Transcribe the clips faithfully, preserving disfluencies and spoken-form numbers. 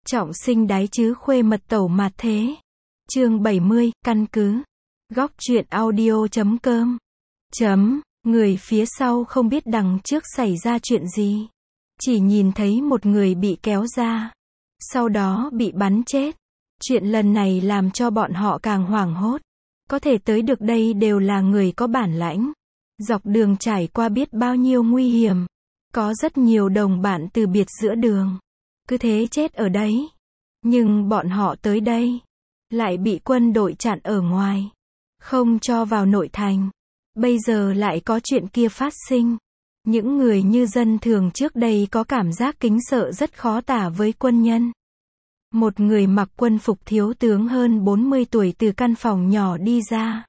Trọng sinh đái chứ khuê mật tẩu mạt thế. Chương bảy mươi, căn cứ. Góc truyện audio chấm com. Chấm, người phía sau không biết đằng trước xảy ra chuyện gì. Chỉ nhìn thấy một người bị kéo ra. Sau đó bị bắn chết. Chuyện lần này làm cho bọn họ càng hoảng hốt. Có thể tới được đây đều là người có bản lãnh. Dọc đường trải qua biết bao nhiêu nguy hiểm. Có rất nhiều đồng bạn từ biệt giữa đường. Cứ thế chết ở đấy. Nhưng bọn họ tới đây. Lại bị quân đội chặn ở ngoài. Không cho vào nội thành. Bây giờ lại có chuyện kia phát sinh. Những người như dân thường trước đây có cảm giác kính sợ rất khó tả với quân nhân. Một người mặc quân phục thiếu tướng hơn bốn mươi tuổi từ căn phòng nhỏ đi ra.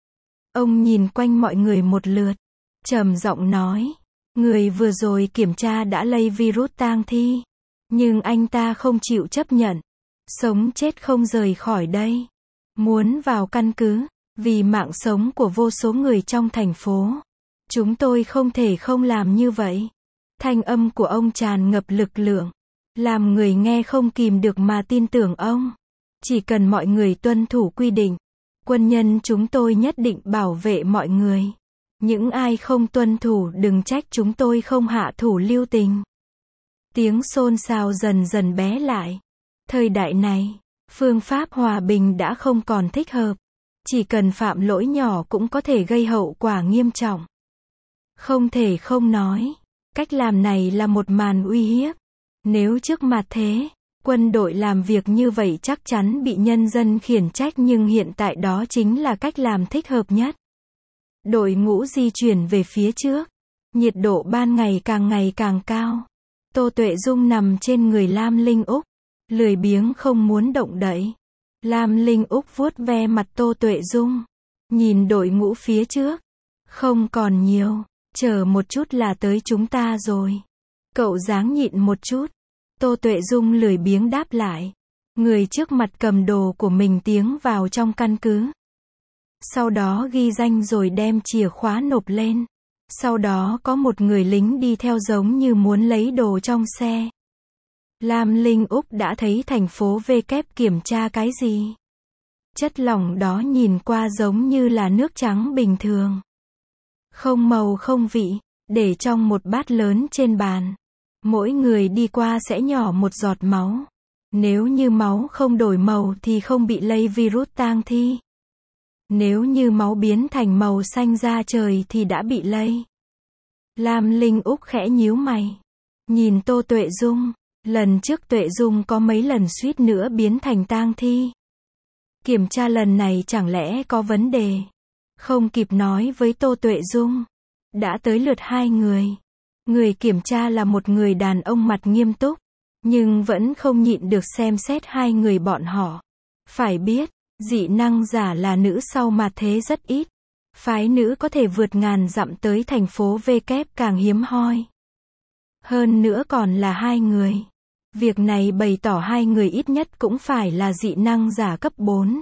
Ông nhìn quanh mọi người một lượt. Trầm giọng nói. Người vừa rồi kiểm tra đã lây virus tang thi. Nhưng anh ta không chịu chấp nhận. Sống chết không rời khỏi đây. Muốn vào căn cứ. Vì mạng sống của vô số người trong thành phố. Chúng tôi không thể không làm như vậy. Thanh âm của ông tràn ngập lực lượng. Làm người nghe không kìm được mà tin tưởng ông. Chỉ cần mọi người tuân thủ quy định. Quân nhân chúng tôi nhất định bảo vệ mọi người. Những ai không tuân thủ đừng trách chúng tôi không hạ thủ lưu tình. Tiếng xôn xao dần dần bé lại. Thời đại này, phương pháp hòa bình đã không còn thích hợp. Chỉ cần phạm lỗi nhỏ cũng có thể gây hậu quả nghiêm trọng. Không thể không nói, cách làm này là một màn uy hiếp. Nếu trước mặt thế, quân đội làm việc như vậy chắc chắn bị nhân dân khiển trách, nhưng hiện tại đó chính là cách làm thích hợp nhất. Đội ngũ di chuyển về phía trước. Nhiệt độ ban ngày càng ngày càng cao. Tô Tuệ Dung nằm trên người Lam Linh Úc. Lười biếng không muốn động đậy. Lam Linh Úc vuốt ve mặt Tô Tuệ Dung. Nhìn đội ngũ phía trước. Không còn nhiều. Chờ một chút là tới chúng ta rồi. Cậu ráng nhịn một chút. Tô Tuệ Dung lười biếng đáp lại. Người trước mặt cầm đồ của mình tiến vào trong căn cứ. Sau đó ghi danh rồi đem chìa khóa nộp lên. Sau đó có một người lính đi theo giống như muốn lấy đồ trong xe. Lam Linh Úc đã thấy thành phố V kép kiểm tra cái gì? Chất lỏng đó nhìn qua giống như là nước trắng bình thường. Không màu không vị, để trong một bát lớn trên bàn. Mỗi người đi qua sẽ nhỏ một giọt máu. Nếu như máu không đổi màu thì không bị lây virus tang thi. Nếu như máu biến thành màu xanh da trời thì đã bị lây. Lam Linh Úc khẽ nhíu mày. Nhìn Tô Tuệ Dung. Lần trước Tuệ Dung có mấy lần suýt nữa biến thành tang thi. Kiểm tra lần này chẳng lẽ có vấn đề. Không kịp nói với Tô Tuệ Dung. Đã tới lượt hai người. Người kiểm tra là một người đàn ông mặt nghiêm túc. Nhưng vẫn không nhịn được xem xét hai người bọn họ. Phải biết, dị năng giả là nữ sau mạt thế rất ít. Phái nữ có thể vượt ngàn dặm tới thành phố V kép càng hiếm hoi. Hơn nữa còn là hai người. Việc này bày tỏ hai người ít nhất cũng phải là dị năng giả cấp bốn.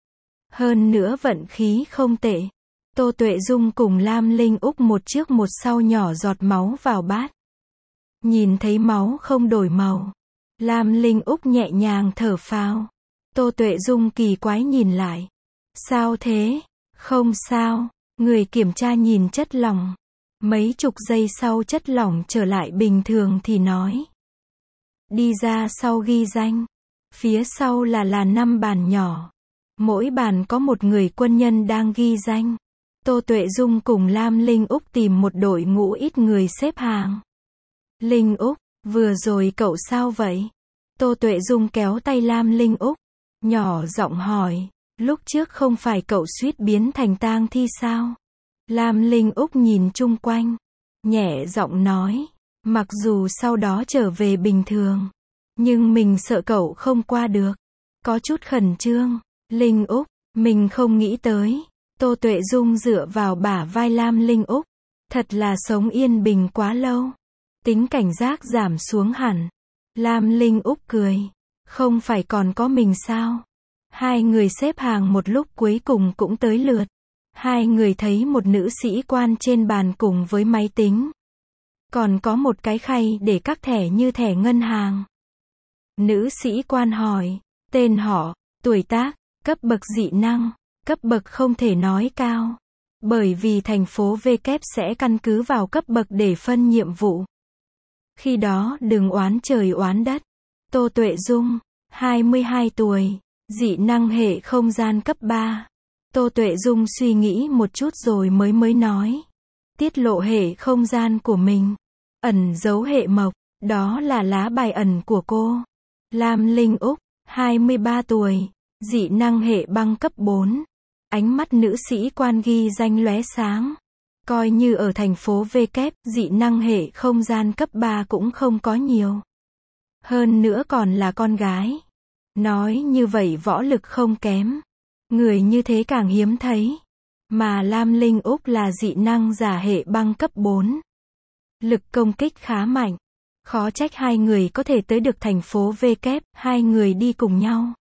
Hơn nữa vận khí không tệ. Tô Tuệ Dung cùng Lam Linh Úc một trước một sau nhỏ giọt máu vào bát. Nhìn thấy máu không đổi màu. Lam Linh Úc nhẹ nhàng thở phào. Tô Tuệ Dung kỳ quái nhìn lại. Sao thế? Không sao. Người kiểm tra nhìn chất lỏng. Mấy chục giây sau chất lỏng trở lại bình thường thì nói. Đi ra sau ghi danh. Phía sau là là năm bàn nhỏ. Mỗi bàn có một người quân nhân đang ghi danh. Tô Tuệ Dung cùng Lam Linh Úc tìm một đội ngũ ít người xếp hàng. Linh Úc, vừa rồi cậu sao vậy? Tô Tuệ Dung kéo tay Lam Linh Úc. Nhỏ giọng hỏi. Lúc trước không phải cậu suýt biến thành tang thi sao? Lam Linh Úc nhìn chung quanh. Nhẹ giọng nói. Mặc dù sau đó trở về bình thường. Nhưng mình sợ cậu không qua được. Có chút khẩn trương. Linh Úc, mình không nghĩ tới. Tô Tuệ Dung dựa vào bả vai Lam Linh Úc. Thật là sống yên bình quá lâu. Tính cảnh giác giảm xuống hẳn. Lam Linh Úc cười. Không phải còn có mình sao? Hai người xếp hàng một lúc cuối cùng cũng tới lượt. Hai người thấy một nữ sĩ quan trên bàn cùng với máy tính. Còn có một cái khay để các thẻ như thẻ ngân hàng. Nữ sĩ quan hỏi. Tên họ, tuổi tác, cấp bậc dị năng. Cấp bậc không thể nói cao. Bởi vì thành phố V kép sẽ căn cứ vào cấp bậc để phân nhiệm vụ. Khi đó đừng oán trời oán đất. Tô Tuệ Dung, hai mươi hai tuổi, dị năng hệ không gian cấp ba. Tô Tuệ Dung suy nghĩ một chút rồi mới mới nói. Tiết lộ hệ không gian của mình. Ẩn giấu hệ mộc, đó là lá bài ẩn của cô. Lam Linh Úc, hai mươi ba tuổi, dị năng hệ băng cấp bốn. Ánh mắt nữ sĩ quan ghi danh lóe sáng. Coi như ở thành phố V kép, dị năng hệ không gian cấp ba cũng không có nhiều. Hơn nữa còn là con gái. Nói như vậy võ lực không kém. Người như thế càng hiếm thấy. Mà Lam Linh Úc là dị năng giả hệ băng cấp bốn. Lực công kích khá mạnh. Khó trách hai người có thể tới được thành phố V kép, hai người đi cùng nhau.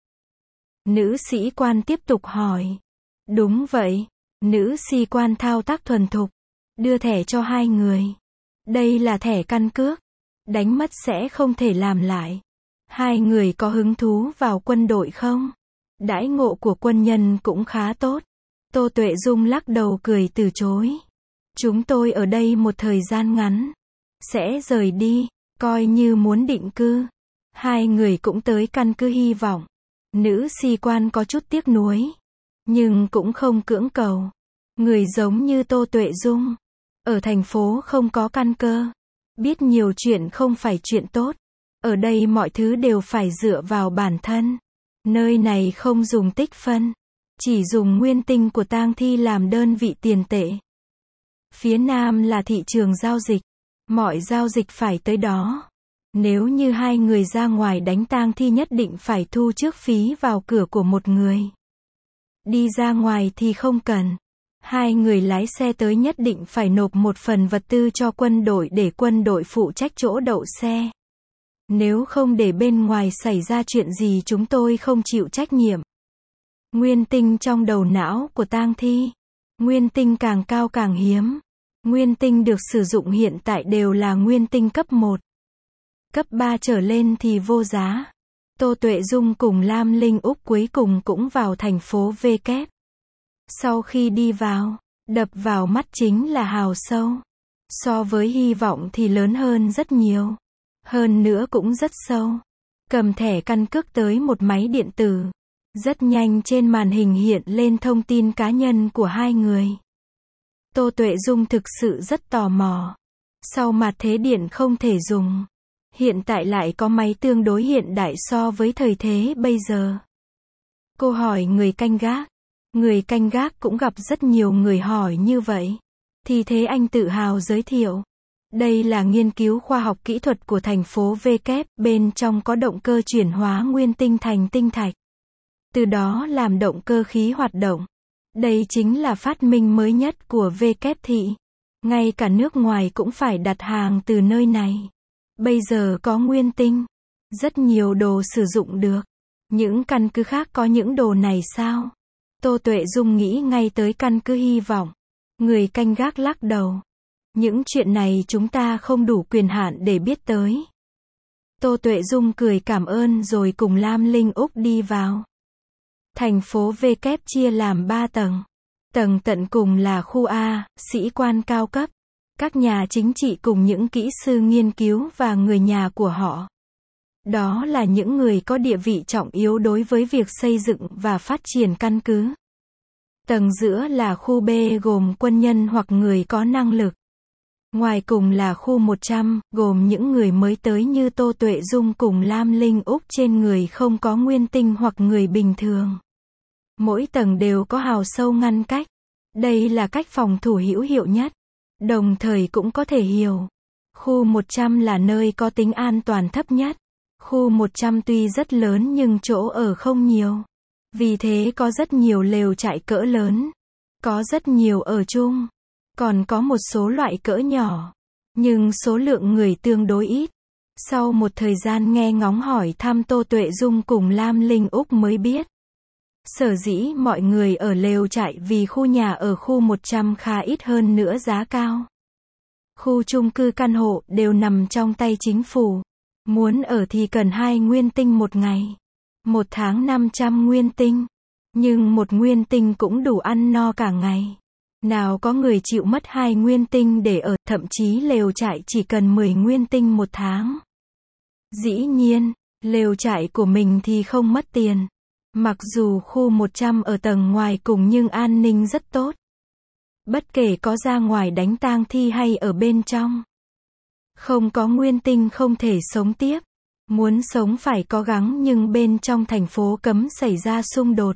Nữ sĩ quan tiếp tục hỏi. Đúng vậy. Nữ sĩ quan thao tác thuần thục. Đưa thẻ cho hai người. Đây là thẻ căn cước. Đánh mất sẽ không thể làm lại. Hai người có hứng thú vào quân đội không? Đãi ngộ của quân nhân cũng khá tốt. Tô Tuệ Dung lắc đầu cười từ chối. Chúng tôi ở đây một thời gian ngắn. Sẽ rời đi, coi như muốn định cư. Hai người cũng tới căn cứ hy vọng. Nữ sĩ quan có chút tiếc nuối. Nhưng cũng không cưỡng cầu. Người giống như Tô Tuệ Dung. Ở thành phố không có căn cơ. Biết nhiều chuyện không phải chuyện tốt. Ở đây mọi thứ đều phải dựa vào bản thân. Nơi này không dùng tích phân. Chỉ dùng nguyên tinh của tang thi làm đơn vị tiền tệ. Phía Nam là thị trường giao dịch. Mọi giao dịch phải tới đó. Nếu như hai người ra ngoài đánh tang thi nhất định phải thu trước phí vào cửa của một người. Đi ra ngoài thì không cần. Hai người lái xe tới nhất định phải nộp một phần vật tư cho quân đội để quân đội phụ trách chỗ đậu xe. Nếu không để bên ngoài xảy ra chuyện gì chúng tôi không chịu trách nhiệm. Nguyên tinh trong đầu não của tang thi. Nguyên tinh càng cao càng hiếm. Nguyên tinh được sử dụng hiện tại đều là nguyên tinh cấp một. Cấp ba trở lên thì vô giá. Tô Tuệ Dung cùng Lam Linh Úc cuối cùng cũng vào thành phố V kép. Sau khi đi vào, đập vào mắt chính là hào sâu. So với hy vọng thì lớn hơn rất nhiều. Hơn nữa cũng rất sâu. Cầm thẻ căn cước tới một máy điện tử. Rất nhanh trên màn hình hiện lên thông tin cá nhân của hai người. Tô Tuệ Dung thực sự rất tò mò. Sau mặt thế điện không thể dùng. Hiện tại lại có máy tương đối hiện đại so với thời thế bây giờ. Cô hỏi người canh gác. Người canh gác cũng gặp rất nhiều người hỏi như vậy. Thì thế anh tự hào giới thiệu. Đây là nghiên cứu khoa học kỹ thuật của thành phố V kép, bên trong có động cơ chuyển hóa nguyên tinh thành tinh thạch. Từ đó làm động cơ khí hoạt động. Đây chính là phát minh mới nhất của V kép thị. Ngay cả nước ngoài cũng phải đặt hàng từ nơi này. Bây giờ có nguyên tinh. Rất nhiều đồ sử dụng được. Những căn cứ khác có những đồ này sao? Tô Tuệ Dung nghĩ ngay tới căn cứ hy vọng. Người canh gác lắc đầu. Những chuyện này chúng ta không đủ quyền hạn để biết tới. Tô Tuệ Dung cười cảm ơn rồi cùng Lam Linh Úc đi vào. Thành phố V kép chia làm ba tầng. Tầng tận cùng là khu A, sĩ quan cao cấp. Các nhà chính trị cùng những kỹ sư nghiên cứu và người nhà của họ. Đó là những người có địa vị trọng yếu đối với việc xây dựng và phát triển căn cứ. Tầng giữa là khu B gồm quân nhân hoặc người có năng lực. Ngoài cùng là khu một trăm, gồm những người mới tới như Tô Tuệ Dung cùng Lam Linh Úc trên người không có nguyên tinh hoặc người bình thường. Mỗi tầng đều có hào sâu ngăn cách. Đây là cách phòng thủ hữu hiệu nhất. Đồng thời cũng có thể hiểu. Khu một trăm là nơi có tính an toàn thấp nhất. Khu một trăm tuy rất lớn nhưng chỗ ở không nhiều. Vì thế có rất nhiều lều trại cỡ lớn. Có rất nhiều ở chung. Còn có một số loại cỡ nhỏ. Nhưng số lượng người tương đối ít. Sau một thời gian nghe ngóng hỏi thăm Tô Tuệ Dung cùng Lam Linh Úc mới biết. Sở dĩ mọi người ở lều trại vì khu nhà ở khu một trăm khá ít hơn nữa giá cao. Khu chung cư căn hộ đều nằm trong tay chính phủ. Muốn ở thì cần hai nguyên tinh một ngày. Một tháng năm trăm nguyên tinh. Nhưng một nguyên tinh cũng đủ ăn no cả ngày. Nào có người chịu mất hai nguyên tinh để ở, thậm chí lều trại chỉ cần mười nguyên tinh một tháng. Dĩ nhiên, lều trại của mình thì không mất tiền. Mặc dù khu một trăm ở tầng ngoài cùng nhưng an ninh rất tốt. Bất kể có ra ngoài đánh tang thi hay ở bên trong. Không có nguyên tinh không thể sống tiếp. Muốn sống phải cố gắng nhưng bên trong thành phố cấm xảy ra xung đột.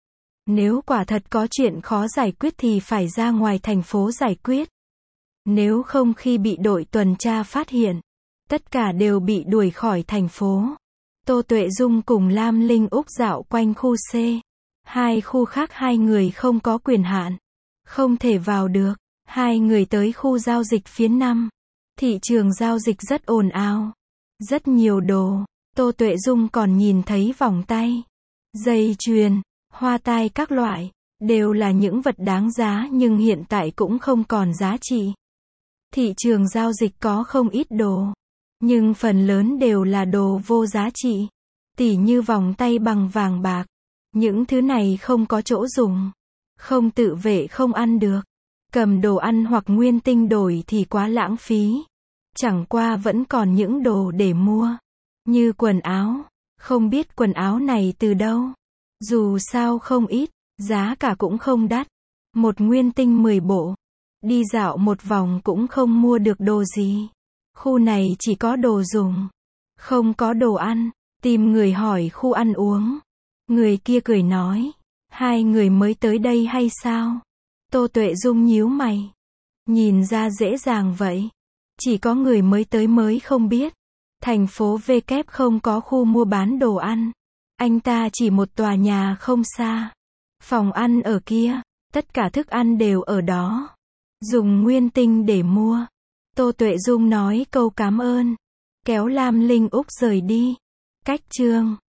Nếu quả thật có chuyện khó giải quyết thì phải ra ngoài thành phố giải quyết. Nếu không khi bị đội tuần tra phát hiện, tất cả đều bị đuổi khỏi thành phố. Tô Tuệ Dung cùng Lam Linh Úc dạo quanh khu C. Hai khu khác hai người không có quyền hạn. Không thể vào được. Hai người tới khu giao dịch phía năm. Thị trường giao dịch rất ồn ào. Rất nhiều đồ. Tô Tuệ Dung còn nhìn thấy vòng tay, dây chuyền, hoa tai các loại. Đều là những vật đáng giá nhưng hiện tại cũng không còn giá trị. Thị trường giao dịch có không ít đồ. Nhưng phần lớn đều là đồ vô giá trị. Tỉ như vòng tay bằng vàng bạc. Những thứ này không có chỗ dùng. Không tự vệ không ăn được. Cầm đồ ăn hoặc nguyên tinh đổi thì quá lãng phí. Chẳng qua vẫn còn những đồ để mua. Như quần áo. Không biết quần áo này từ đâu. Dù sao không ít. Giá cả cũng không đắt. Một nguyên tinh mười bộ. Đi dạo một vòng cũng không mua được đồ gì. Khu này chỉ có đồ dùng. Không có đồ ăn. Tìm người hỏi khu ăn uống. Người kia cười nói. Hai người mới tới đây hay sao? Tô Tuệ Dung nhíu mày. Nhìn ra dễ dàng vậy. Chỉ có người mới tới mới không biết. Thành phố V kép không có khu mua bán đồ ăn. Anh ta chỉ một tòa nhà không xa. Phòng ăn ở kia. Tất cả thức ăn đều ở đó. Dùng nguyên tinh để mua. Tô Tuệ Dung nói câu cảm ơn. Kéo Lam Linh Úc rời đi. Cách chương